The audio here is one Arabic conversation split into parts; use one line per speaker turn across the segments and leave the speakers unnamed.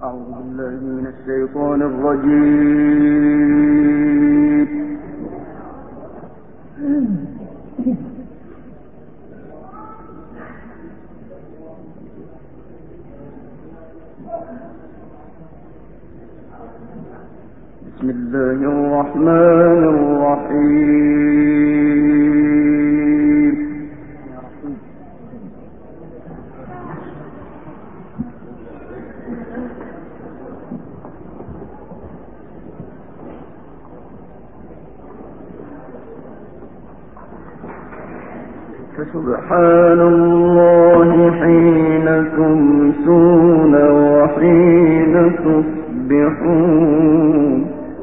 أعوذ بالله من الشيطان الرجيم. بسم الله الرحمن الرحيم. فسبحان الله حين تمسون وحين تصبحون.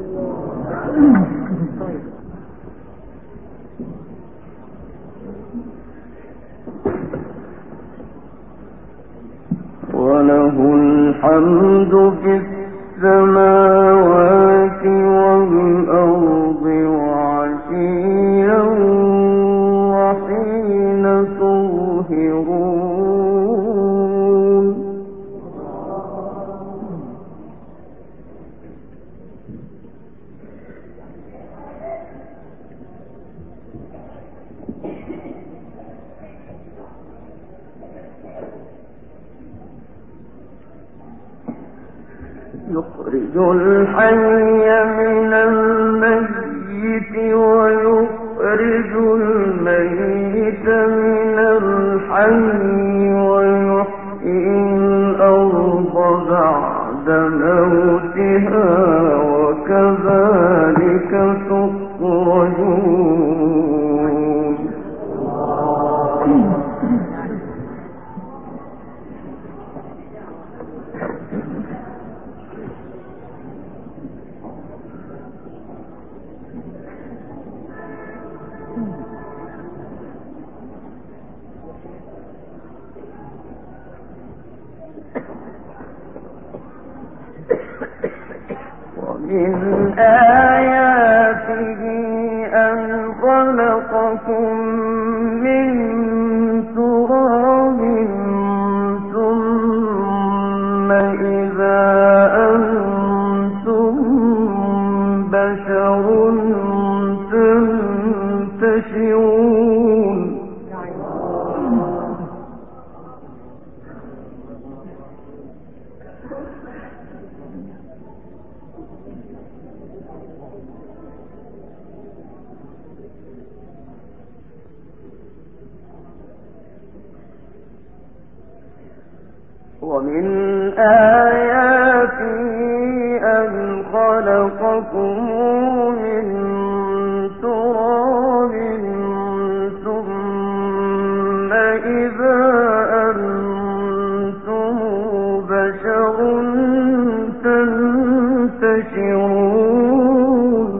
وله الحمد في السماوات والأرض وعشيا وحين تظهرون. يخرج الحي من الميت ويخرج الميت من الحي ويحيي الأرض بعد موتها وكذلك تخرجون. ومن آياته أن خلقكم من تراب ثم إذا أنتم بشر تنتشرون. ومن آياته أن خلقكم من تراب ثم إذا أنتم بشر تنتشرون.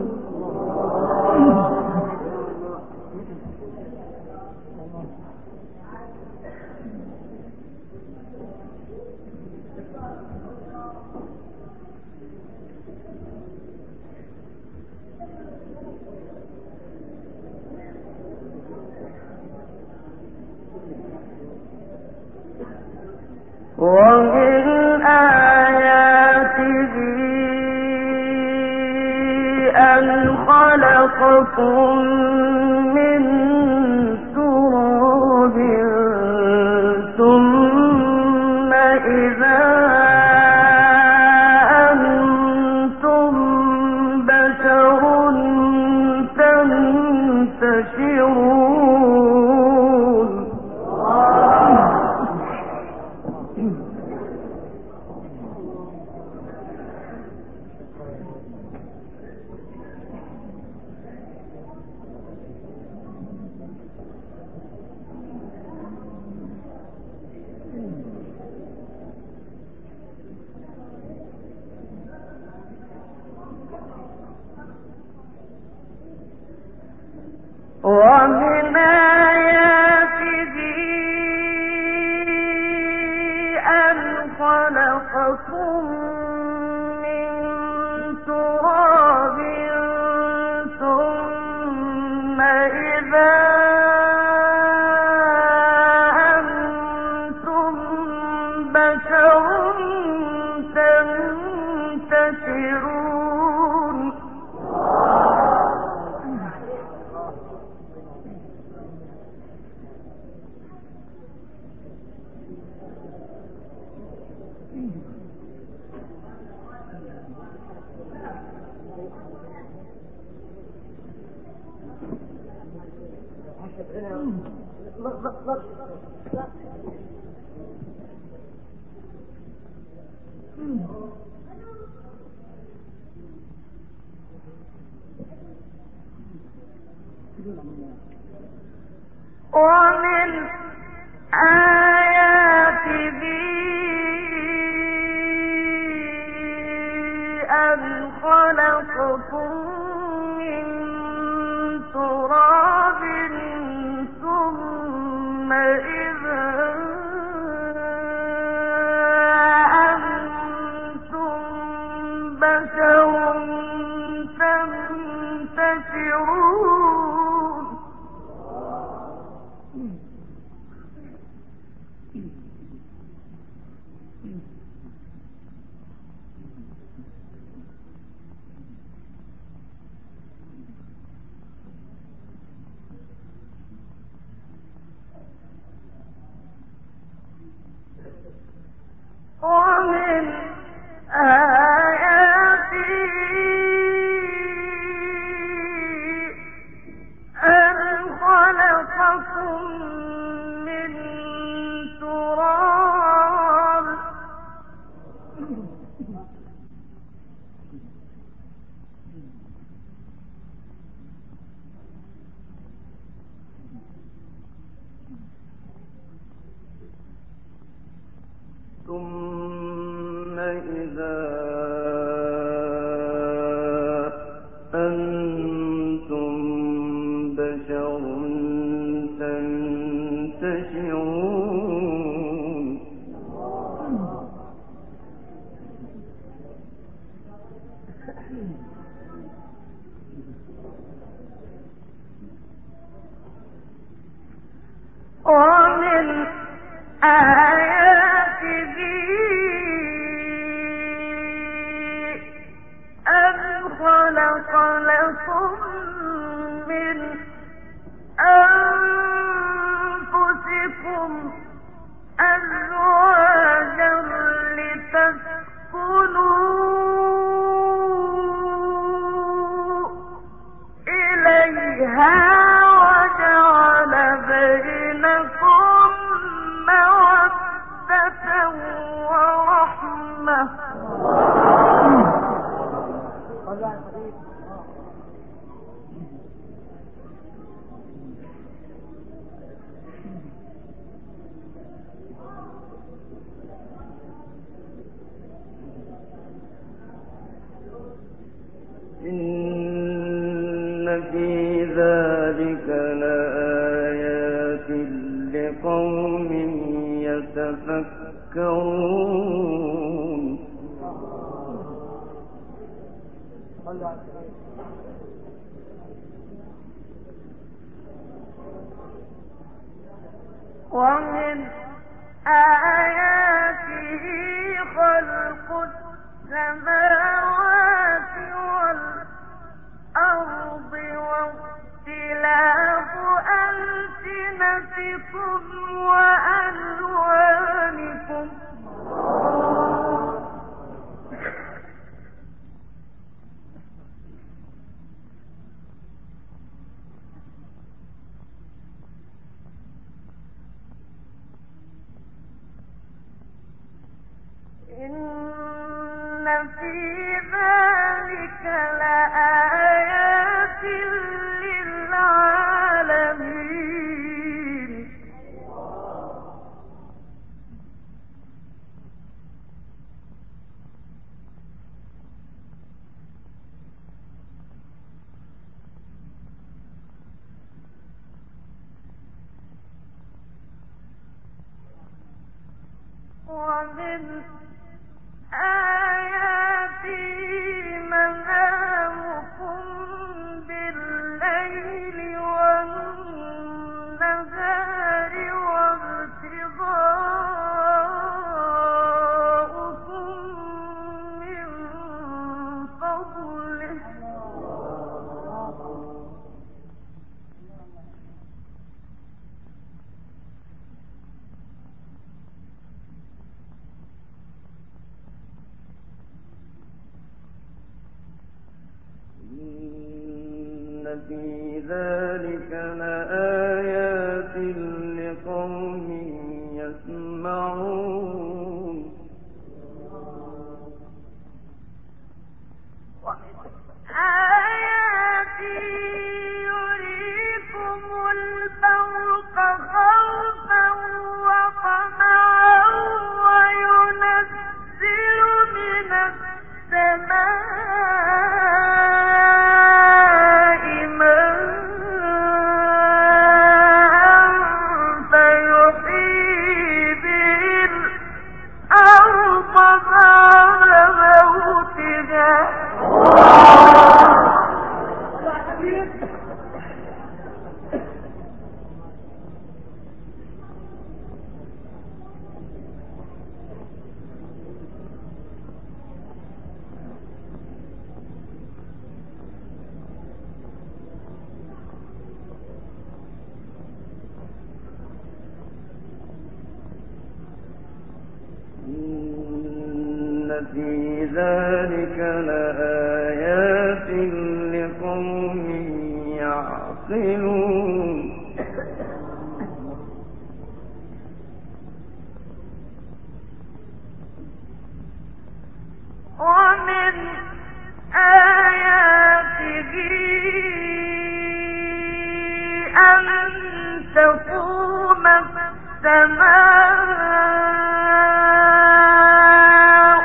ومن آياته أن خلقكم من تراب ثم إذا أنتم بشر تنتشرون. ومن آياته أن خلقكم من تراب ثم إذا أنتم بشر تنتشرون ومن آياته أن خلقكم من تراب ثم إذا أنتم بشر تنتشرون ومن آياته أن خلق لكم من أنفسكم أزواجا لتسكنوا إليها وجعل بينكم مودة ورحمة إن في ذلك لآيات لقوم يتفكرون ومن آياته خلق السماوات والأرض واختلاف ألسنتكم وألوانكم إن في ذلك لآيات للعالمين ومن آياته منامكم بالليل والنهار وابتغاؤكم من فضله إن في ذلك لآيات
في ذلك لآيات لقوم يعقلون
ومن آياته أن تقوم السماء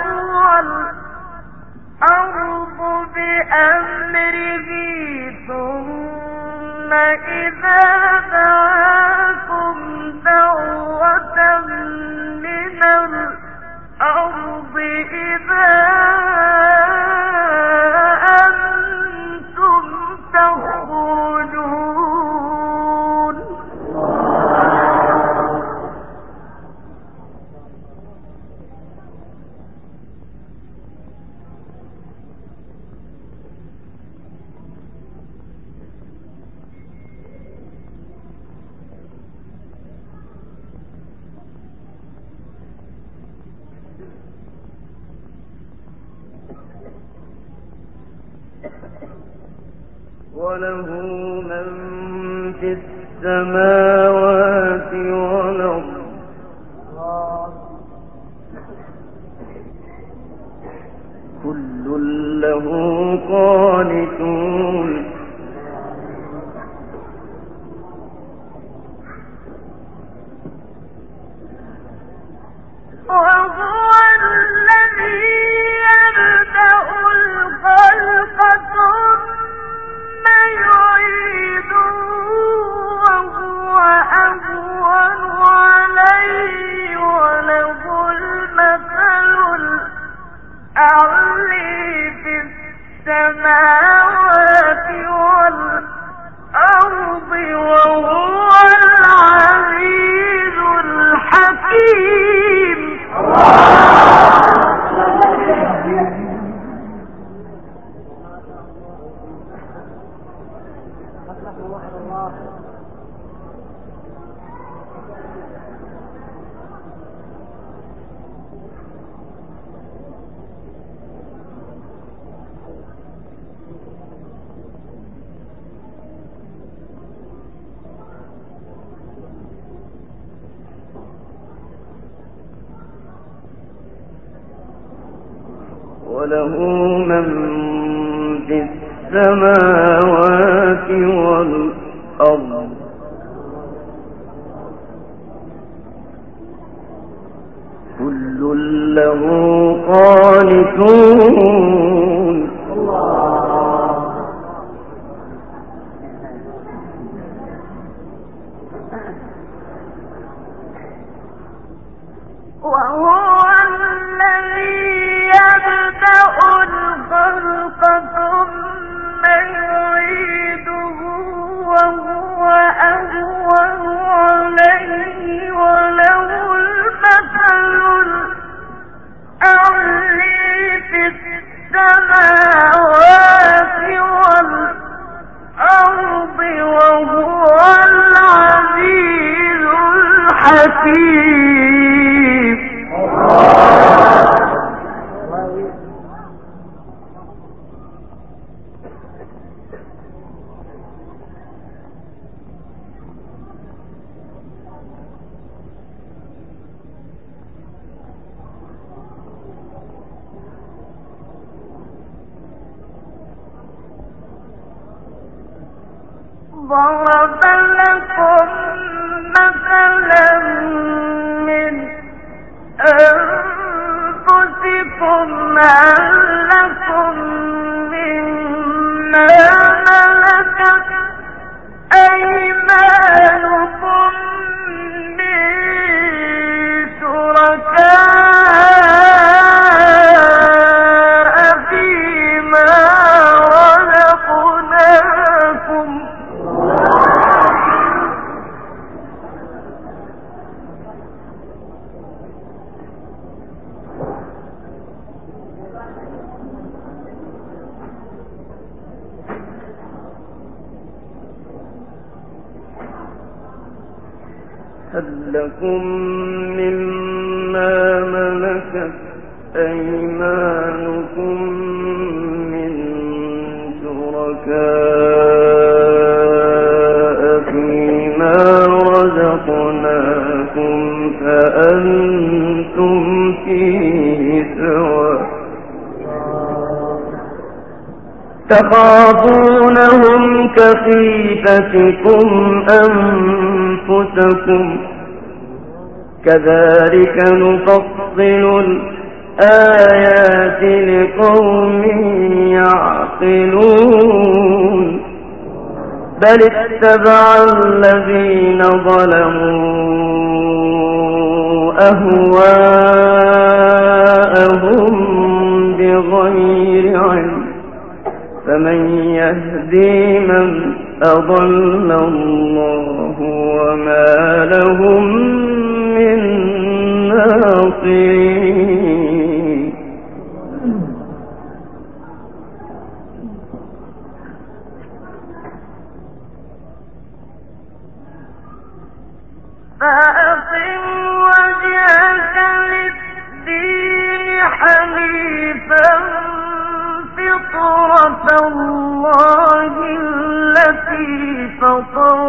والأرض بأمره ثم إذا دعاكم دعوة من الأرض إذا أنتم تخرجون
وله من في السماوات والأرض كل له قانتون
وهو الذي يبدأ الخلق ثم يعيده وهو أهون عليه وله المثل الأعلى في السماوات والأرض وهو العزيز الحكيم
وله من في السماوات والأرض كل له قانتون
وهو الذي يبدأ الخلق ثم يعيده وهو أهون عليه وله المثل الأعلى في السماوات والأرض وهو العزيز الحكيم ضرب لكم مثلا من أنفسكم هل لكم مما ملكت أيمانكم من شركاء فيما رزقناكم
هل لكم مما ملكت أيمانكم من شركاء فيما رزقناكم فأنتم فيه سواء تخافونهم كخيفتكم أنفسكم كذلك نفصل الآيات لقوم يعقلون بل اتبع الذين ظلموا أهواءهم بغير علم فمن يهدي من أضل الله وما لهم من ناصرين
فأقم وجهك للدين حنيفا فطرة الله التي فطر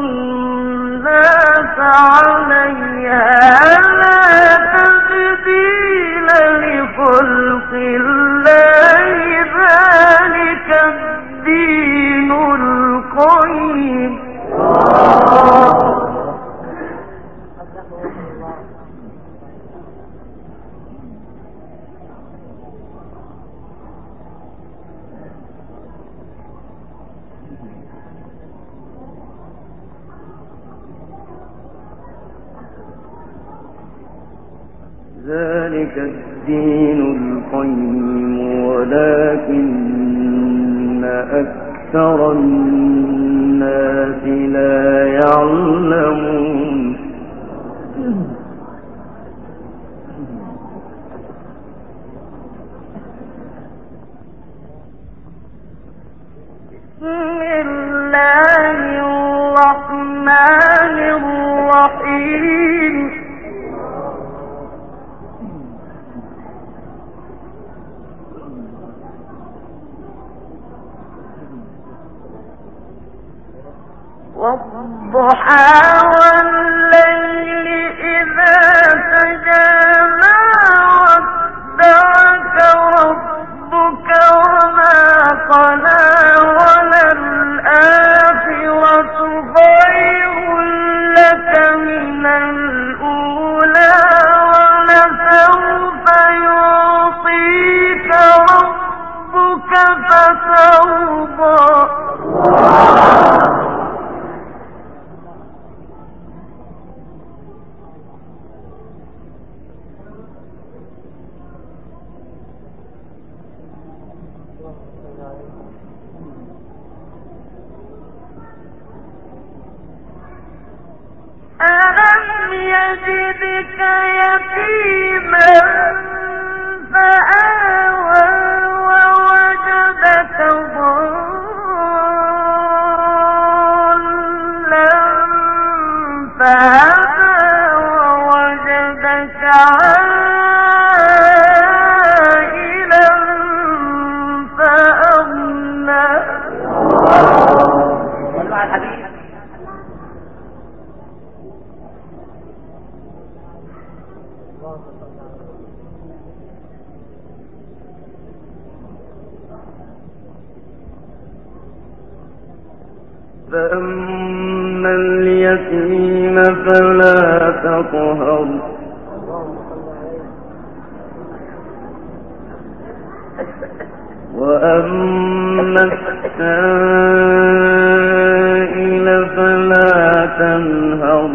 الناس عليها لا تبديل لخلق الله ذلك الدين القيم
ذلك الدين القيم ولكن أكثر الناس لا يعلمون
بسم الله الرحمن الرحيم والضحى والليل إذا سجى ما ودعك ربك وما قلى وللآخرة خير لك من الأولى ولسوف يعطيك ربك فترضى ألم يجدك يتيما فآوى ووجدك ضالا فهدى ووجدك عائلا فأغنى
فأما اليتيم فلا تقهر وأما السائل فلا تنهر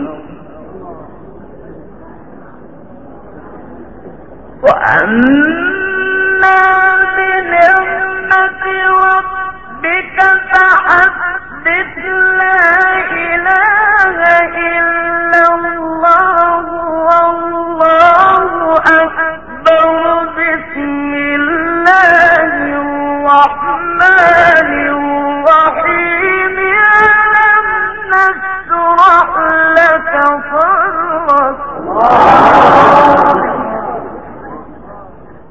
وأما بنعمة ربك فحدث لا إله إلا الله والله أكبر بسم الله الرحمن الرحيم ألم نشرح لك صدرك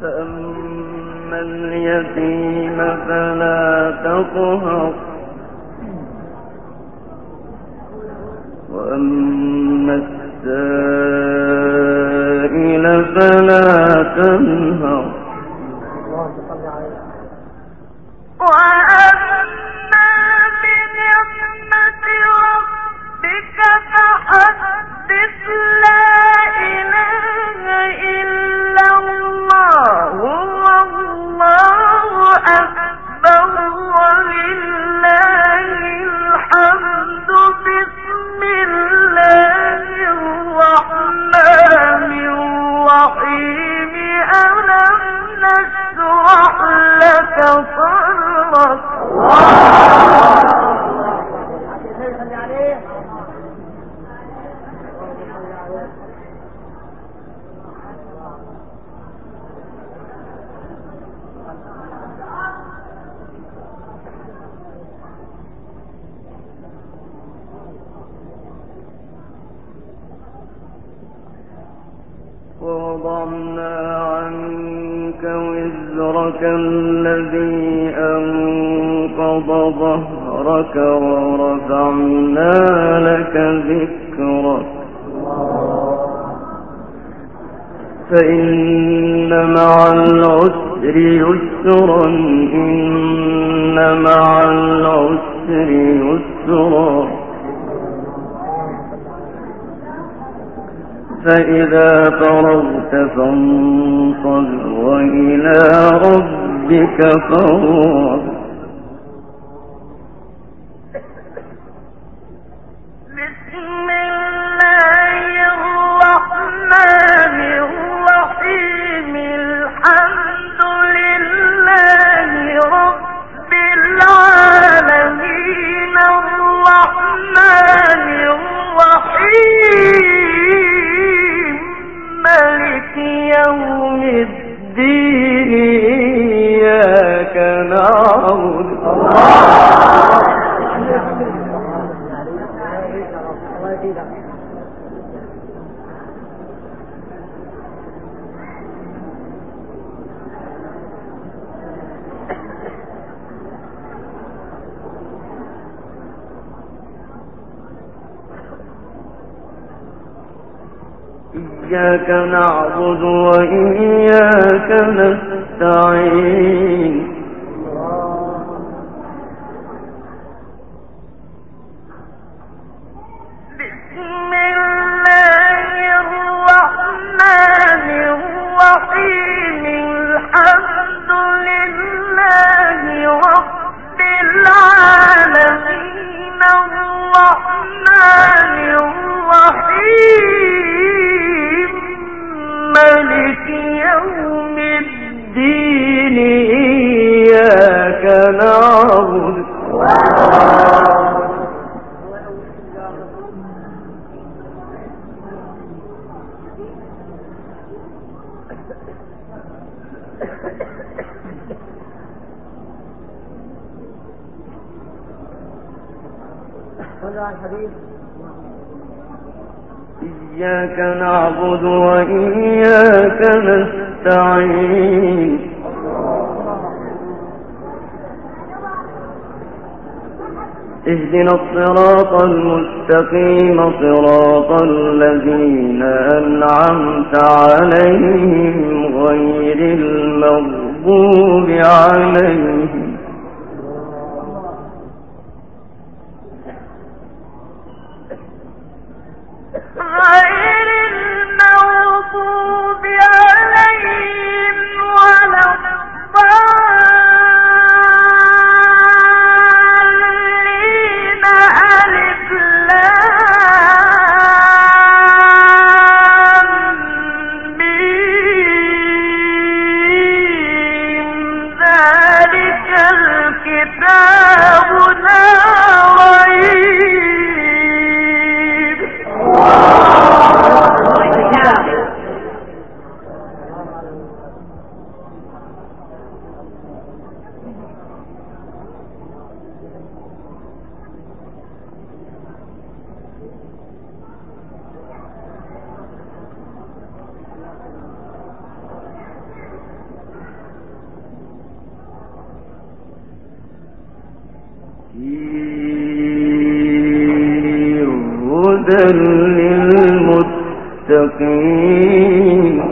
فأما اليتيم فلا تقهر وأما السائل فلا تنهر
وأما بنعمة ربك فحدث لا إله إلا الله والله أكبر ولله الحمد بسم الله الرحمن الرحيم ألم نشرح لك صدرك
ووضعنا عنك وزرك الذي أنقض ظهرك ورفعنا لك ذكرك فإن مع العسر يسرا إن مع العسر يسرا فإذا فرغت فانصب وإلى ربك فارغب
بسم الله الرحمن الرحيم الحمد لله رب العالمين الرحمن الرحيم مالك يوم الدين إياك نعبد
إياك نعبد وإياك نستعين
بسم الله الرحمن الرحيم الحمد لله رب العالمين الرحمن الرحيم مالك يوم الدين إياك نعبد إياك نعبد وإياك نستعين اهدنا الصراط المستقيم صراط الذين أنعمت عليهم غير المغضوب عليهم غير المغضوب عليهم ولا الضالين ألف لام ميم ذلك
هدى للمتقين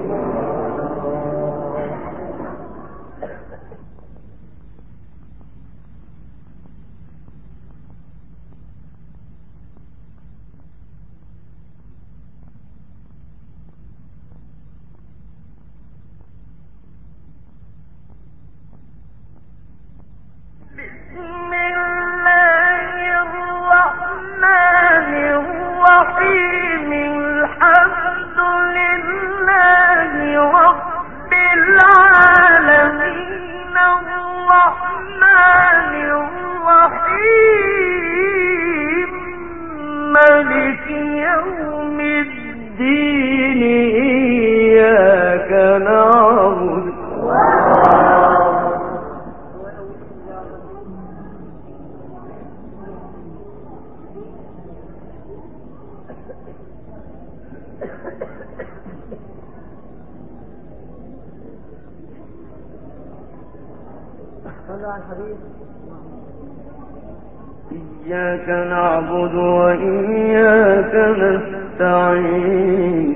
إياك نعبد وإياك نستعين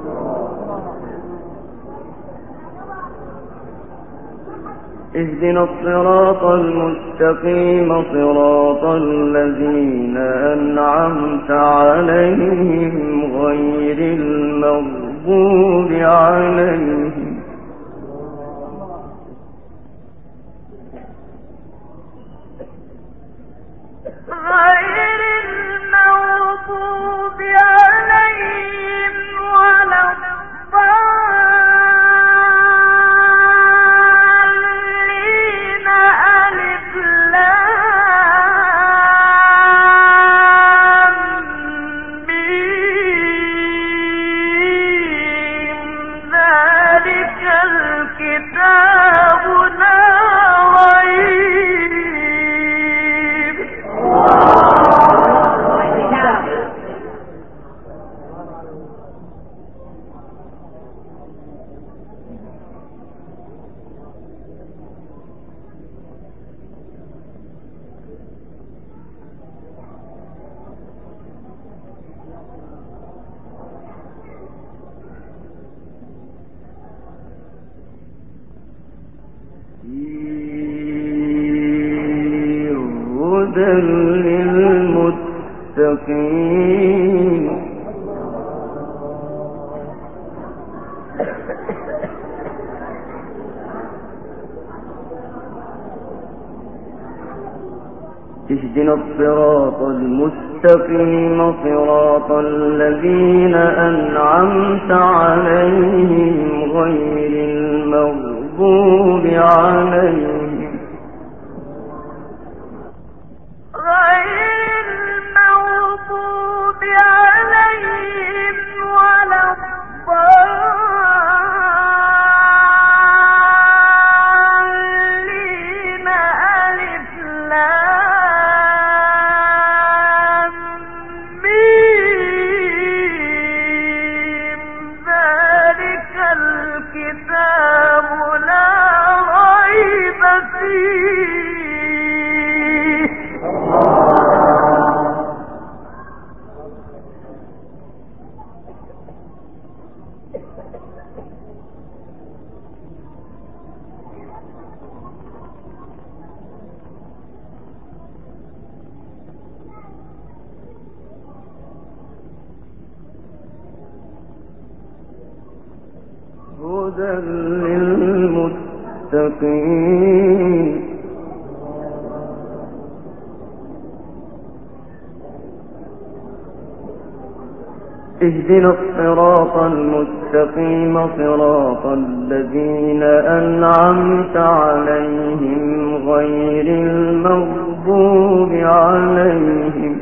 اهدنا الصراط المستقيم صراط الذين أنعمت عليهم غير المغضوب عليهم هدى للمتقين اهدنا الصراط المستقيم صراط الذين أنعمت عليهم غير المغضوب عليهم هدى للمتقين اهدنا الصراط المستقيم صراط الذين أنعمت عليهم غير المغضوب عليهم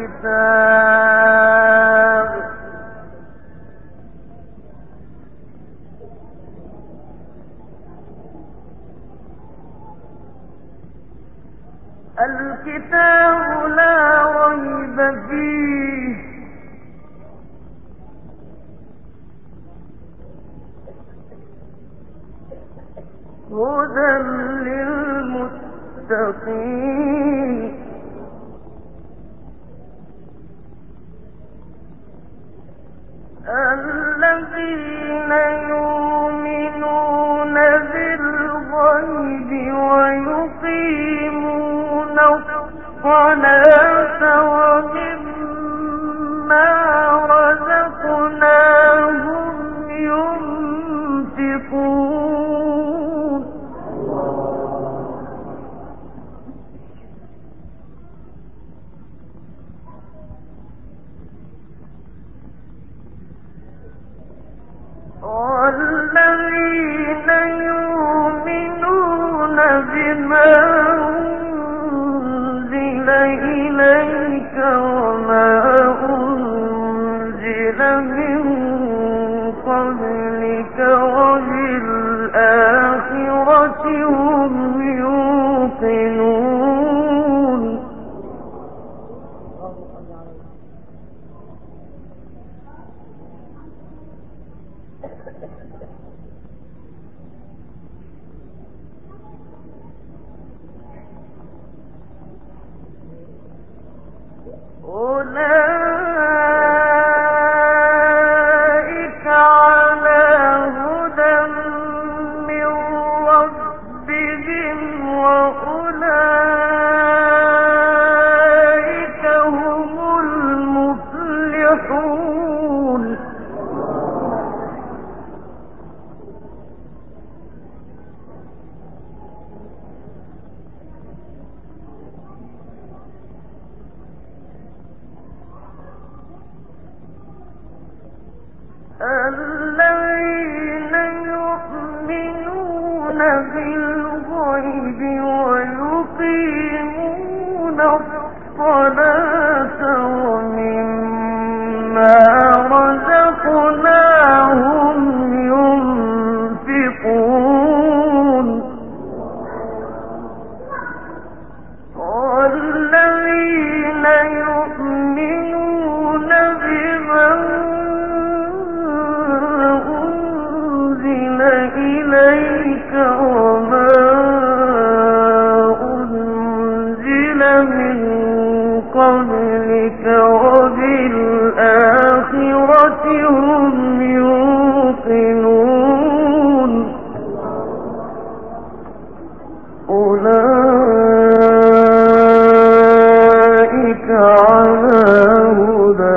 الكتاب لا ريب فيه هدى للمتقين الذين يؤمنون بالغيب ويقيمون الصلاة ومما رزقناهم ينفقون والذين يؤمنون بما أنزل إليك وما أنزل من قبلك وبالآخرة هم يوقنون أولئك على هدى من ربهم وأولئك هم المفلحون الذين يؤمنون بالغيب ويقيمون الصلاة ومما رزقناهم ينفقون والذين يؤمنون بما أنزل إليك وما أنزل من قبلك وبالآخرة هم يوقنون أولئك على هدى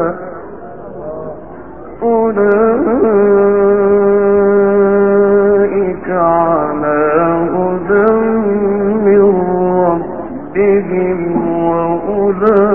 أولئك على هدى من ربهم وأولئك